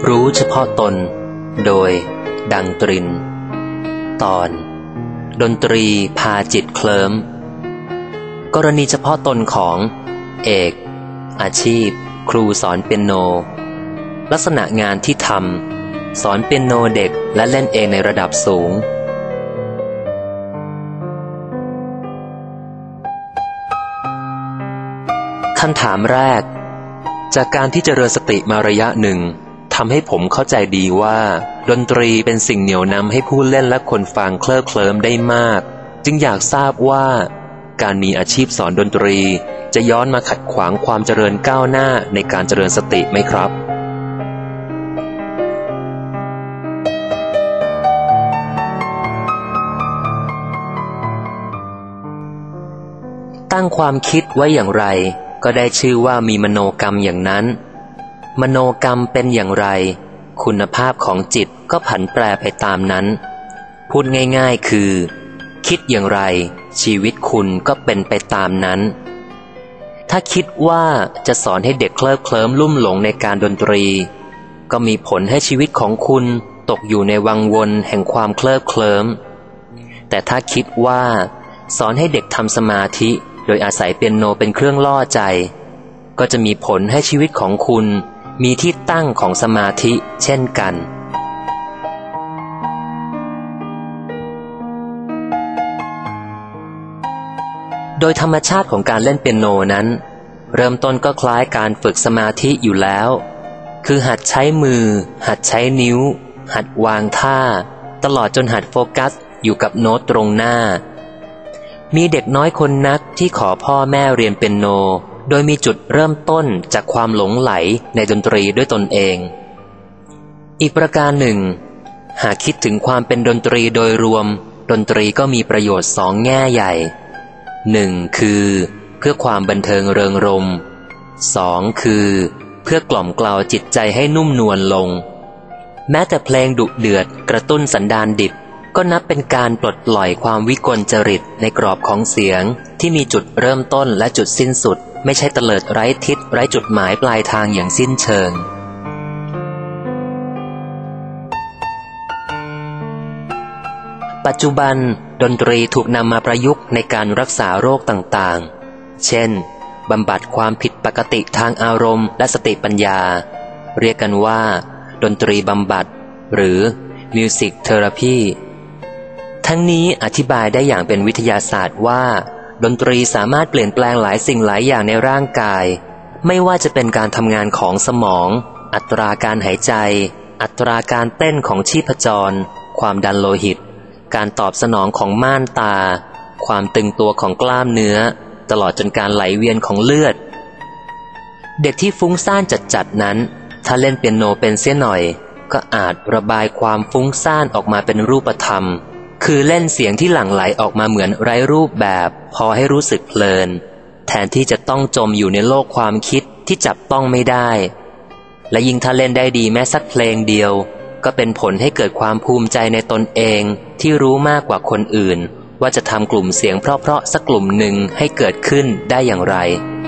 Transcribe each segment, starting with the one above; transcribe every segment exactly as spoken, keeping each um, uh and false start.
รู้เฉพาะตนโดยดังตรินตอนดนตรีพาจิตเคลิ้มกรณีเฉพาะตนของเอกอาชีพครูสอนเปียโนลักษณะงานที่ทำสอนเปียโนเด็กและเล่นเองในระดับสูงคำถามแรกจากการที่เจริญสติมาระยะหนึ่งทำให้ผมเข้าใจดีว่าดนตรีเป็นสิ่งเหนี่ยวนำให้ผู้เล่นและคนฟังเคลิ้มเคลิ้มได้มากจึงอยากทราบว่าการมีอาชีพสอนดนตรีจะย้อนมาขัดขวางความเจริญก้าวหน้าในการเจริญสติไหมครับตั้งความคิดไว้อย่างไรก็ได้ชื่อว่ามีมโนกรรมอย่างนั้นมโนกรรมเป็นอย่างไรคุณภาพของจิตก็ผันแปรไปตามนั้นพูดง่ายๆคือคิดอย่างไรชีวิตคุณก็เป็นไปตามนั้นถ้าคิดว่าจะสอนให้เด็กเคลิ้มเคลิ้มลุ่มหลงในการดนตรีก็มีผลให้ชีวิตของคุณตกอยู่ในวังวนแห่งความเคลิ้มเคลิ้มแต่ถ้าคิดว่าสอนให้เด็กทำสมาธิโดยอาศัยเปียโนเป็นเครื่องล่อใจก็จะมีผลให้ชีวิตของคุณมีที่ตั้งของสมาธิเช่นกันโดยธรรมชาติของการเล่นเปียโนนั้นเริ่มต้นก็คล้ายการฝึกสมาธิอยู่แล้วคือหัดใช้มือหัดใช้นิ้วหัดวางท่าตลอดจนหัดโฟกัสอยู่กับโน้ตตรงหน้ามีเด็กน้อยคนนักที่ขอพ่อแม่เรียนเปียโนโดยมีจุดเริ่มต้นจากความหลงไหลในดนตรีด้วยตนเองอีกประการหนึ่งหากคิดถึงความเป็นดนตรีโดยรวมดนตรีก็มีประโยชน์สองแง่ใหญ่หนึ่งคือเพื่อความบันเทิงเริงรมย์สองคือเพื่อกล่อมเกลาจิตใจให้นุ่มนวลลงแม้แต่เพลงดุเดือดกระตุ้นสันดานดิบก็นับเป็นการปลดปล่อยความวิกลจริตในกรอบของเสียงที่มีจุดเริ่มต้นและจุดสิ้นสุดไม่ใช่เตลิดไร้ทิศไร้จุดหมายปลายทางอย่างสิ้นเชิงปัจจุบันดนตรีถูกนำมาประยุกต์ในการรักษาโรคต่างๆเช่นบำบัดความผิดปกติทางอารมณ์และสติปัญญาเรียกกันว่าดนตรีบำบัดหรือ Music Therapy ทั้งนี้อธิบายได้อย่างเป็นวิทยาศาสตร์ว่าดนตรีสามารถเปลี่ยนแปลงหลายสิ่งหลายอย่างในร่างกายไม่ว่าจะเป็นการทำงานของสมองอัตราการหายใจอัตราการเต้นของชีพจรความดันโลหิตการตอบสนองของม่านตาความตึงตัวของกล้ามเนื้อตลอดจนการไหลเวียนของเลือดเด็กที่ฟุ้งซ่านจัดๆนั้นถ้าเล่นเปียโนเป็นเสียหน่อยก็อาจระบายความฟุ้งซ่านออกมาเป็นรูปธรรมคือเล่นเสียงที่หลั่งไหลออกมาเหมือนไร้รูปแบบพอให้รู้สึกเพลินแทนที่จะต้องจมอยู่ในโลกความคิดที่จับต้องไม่ได้และยิ่งถ้าเล่นได้ดีแม้สักเพลงเดียวก็เป็นผลให้เกิดความภูมิใจในตนเองที่รู้มากกว่าคนอื่นว่าจะทำกลุ่มเสียงเพราะๆสักกลุ่มหนึ่งให้เกิดขึ้นได้อย่างไร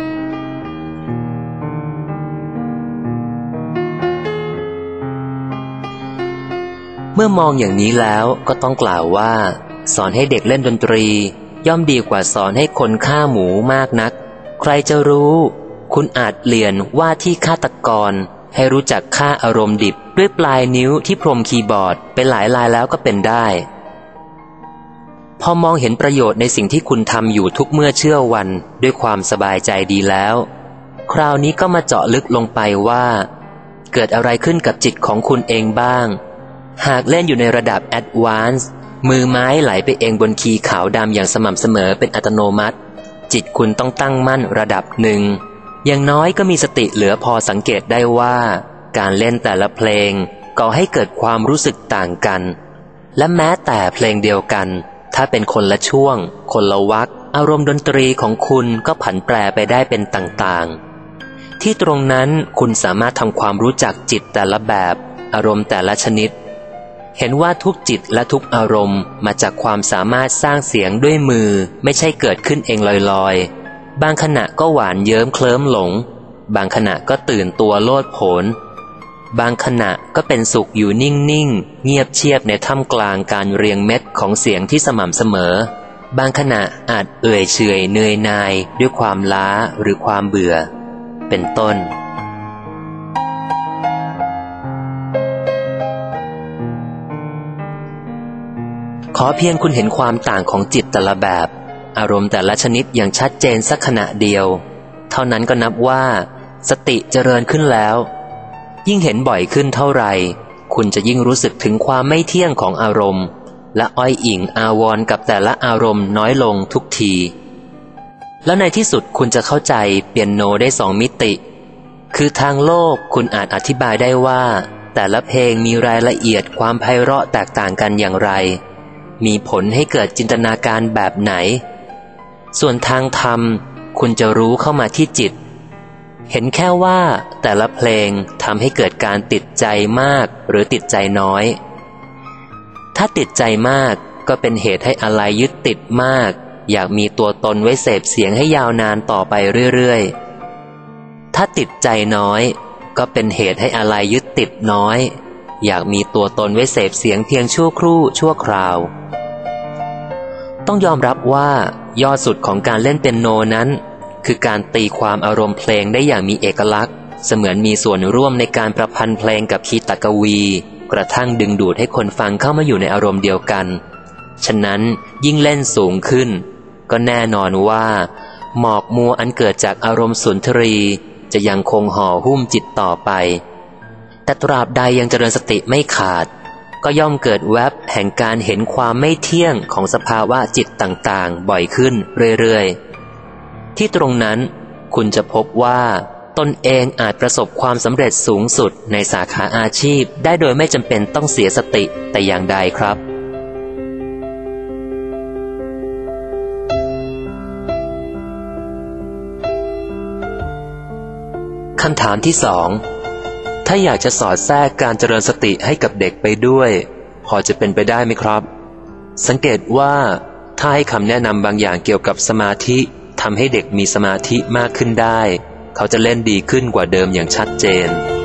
เมื่อมองอย่างนี้แล้วก็ต้องกล่าวว่าสอนให้เด็กเล่นดนตรีย่อมดีกว่าสอนให้คนฆ่าหมูมากนักใครจะรู้คุณอาจเปลี่ยนว่าที่ฆาตกรให้รู้จักฆ่าอารมณ์ดิบด้วยปลายนิ้วที่พรมคีย์บอร์ดเป็นหลายลายแล้วก็เป็นได้พอมองเห็นประโยชน์ในสิ่งที่คุณทำอยู่ทุกเมื่อเชื่อวันด้วยความสบายใจดีแล้วคราวนี้ก็มาเจาะลึกลงไปว่าเกิดอะไรขึ้นกับจิตของคุณเองบ้างหากเล่นอยู่ในระดับแอดวานซ์มือไม้ไหลไปเองบนคีย์ขาวดำอย่างสม่ำเสมอเป็นอัตโนมัติจิตคุณต้องตั้งมั่นระดับหนึ่งอย่างน้อยก็มีสติเหลือพอสังเกตได้ว่าการเล่นแต่ละเพลงก่อให้เกิดความรู้สึกต่างกันและแม้แต่เพลงเดียวกันถ้าเป็นคนละช่วงคนละวรรคอารมณ์ดนตรีของคุณก็ผันแปรไปได้เป็นต่างๆที่ตรงนั้นคุณสามารถทำความรู้จักจิตแต่ละแบบอารมณ์แต่ละชนิดเห็นว่าทุกจิตและทุกอารมณ์มาจากความสามารถสร้างเสียงด้วยมือไม่ใช่เกิดขึ้นเองลอยๆบางขณะก็หวานเยิ้มเคลิ้มหลงบางขณะก็ตื่นตัวโลดโผนบางขณะก็เป็นสุขอยู่นิ่งๆเงียบเชียบในท่ามกลางการเรียงเม็ดของเสียงที่สม่ำเสมอบางขณะอาจเอื่อยเฉยเหนื่อยหน่ายด้วยความล้าหรือความเบื่อเป็นต้นขอเพียงคุณเห็นความต่างของจิตแต่ละแบบอารมณ์แต่ละชนิดอย่างชัดเจนสักขณะเดียวเท่านั้นก็นับว่าสติเจริญขึ้นแล้วยิ่งเห็นบ่อยขึ้นเท่าไหร่คุณจะยิ่งรู้สึกถึงความไม่เที่ยงของอารมณ์และอ้อยอิงอาวรณ์กับแต่ละอารมณ์น้อยลงทุกทีแล้วในที่สุดคุณจะเข้าใจเปียโนได้สองมิติคือทางโลกคุณอาจอธิบายได้ว่าแต่ละเพลงมีรายละเอียดความไพเราะแตกต่างกันอย่างไรมีผลให้เกิดจินตนาการแบบไหนส่วนทางธรรมคุณจะรู้เข้ามาที่จิตเห็นแค่ว่าแต่ละเพลงทำให้เกิดการติดใจมากหรือติดใจน้อยถ้าติดใจมากก็เป็นเหตุให้อะไรยึดติดมากอยากมีตัวตนไว้เสพเสียงให้ยาวนานต่อไปเรื่อยๆถ้าติดใจน้อยก็เป็นเหตุให้อะไรยึดติดน้อยอยากมีตัวตนไว้เสพเสียงเพียงชั่วครู่ชั่วคราวต้องยอมรับว่ายอดสุดของการเล่นเปียโนนั้นคือการตีความอารมณ์เพลงได้อย่างมีเอกลักษณ์เสมือนมีส่วนร่วมในการประพันธ์เพลงกับคีตกวีกระทั่งดึงดูดให้คนฟังเข้ามาอยู่ในอารมณ์เดียวกันฉะนั้นยิ่งเล่นสูงขึ้นก็แน่นอนว่าหมอกมัวอันเกิดจากอารมณ์สุนทรีจะยังคงห่อหุ้มจิตต่อไปแต่ตราบใดยังเจริญสติไม่ขาดก็ย่อมเกิดแวบแห่งการเห็นความไม่เที่ยงของสภาวะจิตต่างๆบ่อยขึ้นเรื่อยๆที่ตรงนั้นคุณจะพบว่าตนเองอาจประสบความสำเร็จสูงสุดในสาขาอาชีพได้โดยไม่จำเป็นต้องเสียสติแต่อย่างใดครับคำถามที่สองถ้าอยากจะสอดแทรกการเจริญสติให้กับเด็กไปด้วยพอจะเป็นไปได้ไหมครับสังเกตว่าถ้าให้คำแนะนำบางอย่างเกี่ยวกับสมาธิทำให้เด็กมีสมาธิมากขึ้นได้เขาจะเล่นดีขึ้นกว่าเดิมอย่างชัดเจน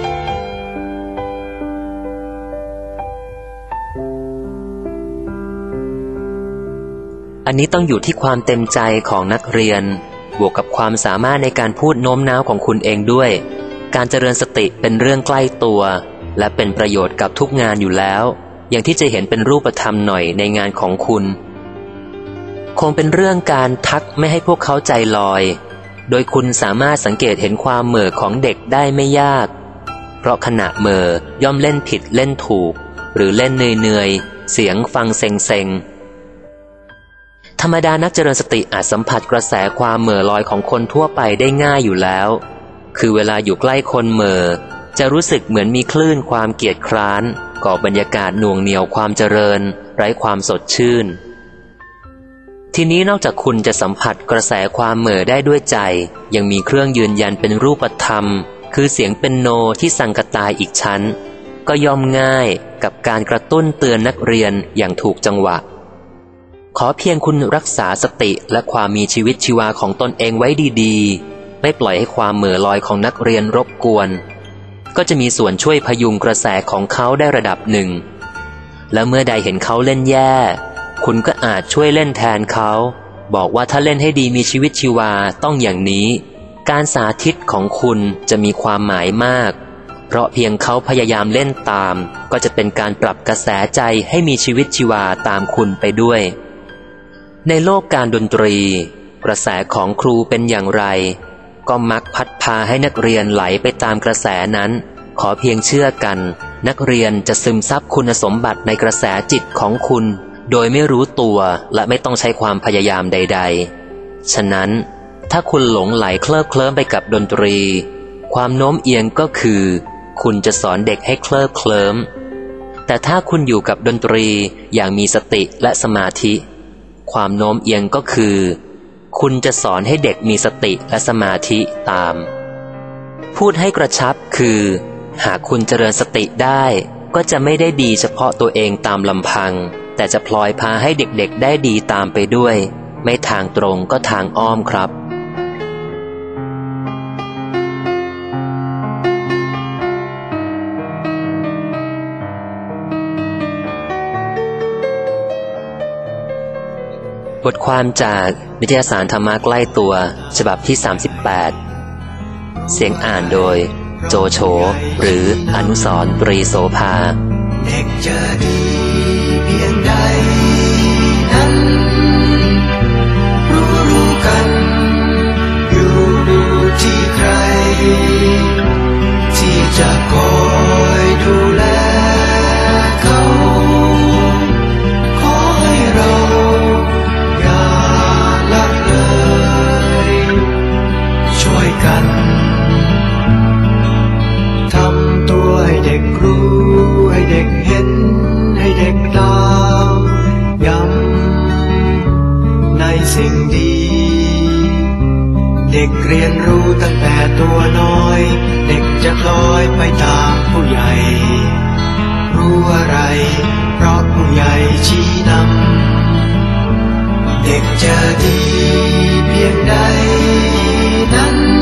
อันนี้ต้องอยู่ที่ความเต็มใจของนักเรียนบวกกับความสามารถในการพูดโน้มน้าวของคุณเองด้วยการเจริญสติเป็นเรื่องใกล้ตัวและเป็นประโยชน์กับทุกงานอยู่แล้วอย่างที่จะเห็นเป็นรูปธรรมหน่อยในงานของคุณคงเป็นเรื่องการทักไม่ให้พวกเขาใจลอยโดยคุณสามารถสังเกตเห็นความเหม่อของเด็กได้ไม่ยากเพราะขณะเหม่อย่อมเล่นผิดเล่นถูกหรือเล่นเหนื่อยๆเสียงฟังเซ็งๆธรรมดานักเจริญสติอาจสัมผัสกระแสความเหม่อลอยของคนทั่วไปได้ง่ายอยู่แล้วคือเวลาอยู่ใกล้คนเหม่อจะรู้สึกเหมือนมีคลื่นความเกียจคร้านก่อบรรยากาศหน่วงเหนี่ยวความเจริญไร้ความสดชื่นทีนี้นอกจากคุณจะสัมผัสกระแสความเหม่อได้ด้วยใจยังมีเครื่องยืนยันเป็นรูปธรรมคือเสียงเปียโนที่สังกตายอีกชั้นก็ย่อมง่ายกับการกระตุ้นเตือนนักเรียนอย่างถูกจังหวะขอเพียงคุณรักษาสติและความมีชีวิตชีวาของตนเองไว้ดีๆไม่ปล่อยให้ความเหม่อลอยของนักเรียนรบกวนก็จะมีส่วนช่วยพยุงกระแสของเขาได้ระดับหนึ่งและเมื่อใดเห็นเขาเล่นแย่คุณก็อาจช่วยเล่นแทนเขาบอกว่าถ้าเล่นให้ดีมีชีวิตชีวาต้องอย่างนี้การสาธิตของคุณจะมีความหมายมากเพราะเพียงเขาพยายามเล่นตามก็จะเป็นการปรับกระแสใจให้มีชีวิตชีวาตามคุณไปด้วยในโลกการดนตรีกระแสของครูเป็นอย่างไรก็มักพัดพาให้นักเรียนไหลไปตามกระแสนั้นขอเพียงเชื่อกันนักเรียนจะซึมซับคุณสมบัติในกระแสจิตของคุณโดยไม่รู้ตัวและไม่ต้องใช้ความพยายามใดๆฉะนั้นถ้าคุณหลงไหลเคลิบเคลิ้มไปกับดนตรีความโน้มเอียงก็คือคุณจะสอนเด็กให้เคลิบเคลิ้มแต่ถ้าคุณอยู่กับดนตรีอย่างมีสติและสมาธิความโน้มเอียงก็คือคุณจะสอนให้เด็กมีสติและสมาธิตามพูดให้กระชับคือหากคุณเจริญสติได้ก็จะไม่ได้ดีเฉพาะตัวเองตามลำพังแต่จะพลอยพาให้เด็กๆได้ดีตามไปด้วยไม่ทางตรงก็ทางอ้อมครับบทความจากนิตยสารธรรมะใกล้ตัวฉบับที่สามสิบแปดเสียงอ่านโดยโจโฉหรืออนุสรณ์ตรีโสภาเด็กจะดีเพียงใดนั้นรู้รู้กันอยู่ที่ใครที่จะคอยดูแลเขาขอให้เราอย่าละเลยช่วยกันทำตัวให้เด็กรู้ให้เด็กเห็นให้เด็กตามย้ำในสิ่งดีเด็กเรียนรู้ตั้งแต่ตัวน้อยเด็กจะคล้อยไปตามผู้ใหญ่รู้อะไรเพราะผู้ใหญ่ชี้นำเด็กจะดีเพียงใดนั้น